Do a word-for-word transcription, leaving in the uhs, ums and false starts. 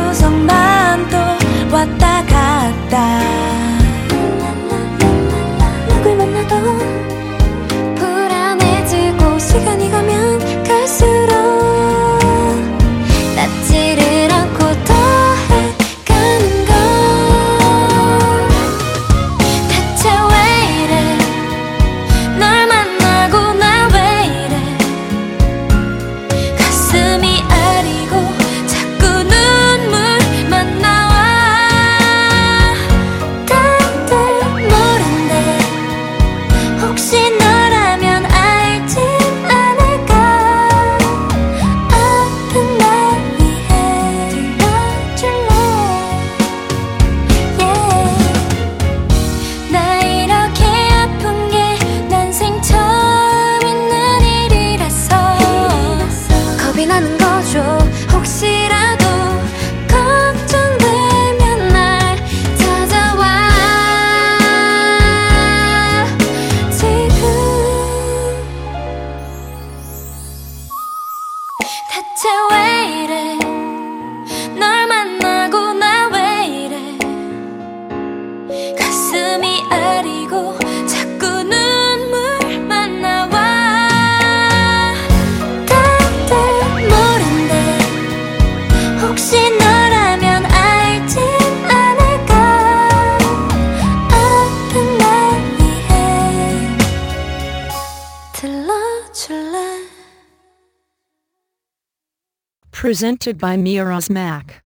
구석만 또 왔다 갔다 누굴 만나도 불안해지고 시간이 가면 갈수록 닿지를 않고 더해가는 걸 대체 왜 이래 널 만나고 나 왜 이래 가슴이 아리고 자꾸 눈물만 나와 다들 모른대 혹시 너라면 알진 않을까 아픈 날 위해 들어줄래 yeah. 나 이렇게 아픈 게 난생 처음 있는 일이라서 겁이 나는 거죠 혹시라도 걱정되면 날 찾아와 지금 대체 왜 이래 널 만나고 나 왜 이래 가슴이 아리고 자꾸 눈물만 나와 다들 모른대 혹시 너라면 알진 않을까 아픈 날 위해 들러줄래 Presented by Miraz Mac.